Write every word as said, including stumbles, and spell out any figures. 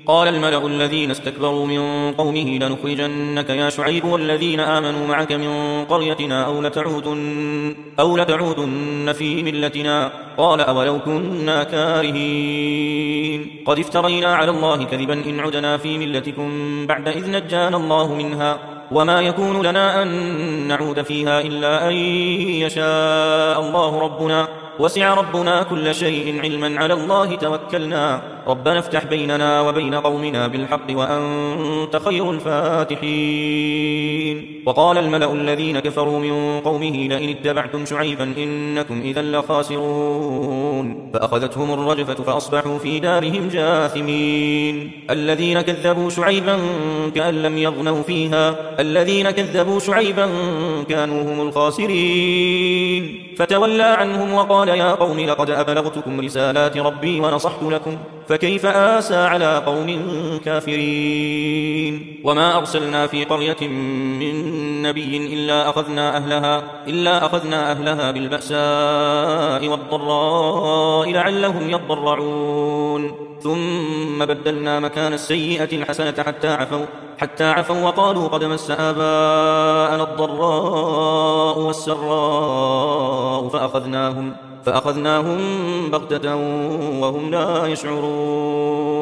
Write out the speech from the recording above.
قال الملأ الذين استكبروا من قومه لنخرجنك يا شعيب والذين آمنوا معك من قريتنا أو لتعودن, أو لتعودن في ملتنا. قال أولو كنا كارهين قد افترينا على الله كذبا إن عدنا في ملتكم بعد إذ نجانا الله منها وما يكون لنا أن نعود فيها إلا أن يشاء الله ربنا وسع ربنا كل شيء علما على الله توكلنا ربنا افتح بيننا وبين قومنا بالحق وأنت خير الفاتحين. وقال الملأ الذين كفروا من قومه لئن اتبعتم شعيبا إنكم إذا لخاسرون فأخذتهم الرجفة فأصبحوا في دارهم جاثمين. الذين كذبوا شعيبا كأن لم يغنوا فيها الذين كذبوا شعيبا كانوا هم الخاسرين فتولى عنهم وقال يا قوم لقد أبلغتكم رسالات ربي ونصحت لكم فكيف آسى على قوم كافرين. وما أرسلنا في قرية من نبي إلا أخذنا أهلها, إلا أخذنا أهلها بالبأساء والضراء لعلهم يضرعون ثم بدلنا مكان السيئة الحسنة حتى عفوا, حتى عفوا وقالوا قد مس آباءنا الضراء والسراء فأخذناهم, فأخذناهم بغتة وهم لا يشعرون.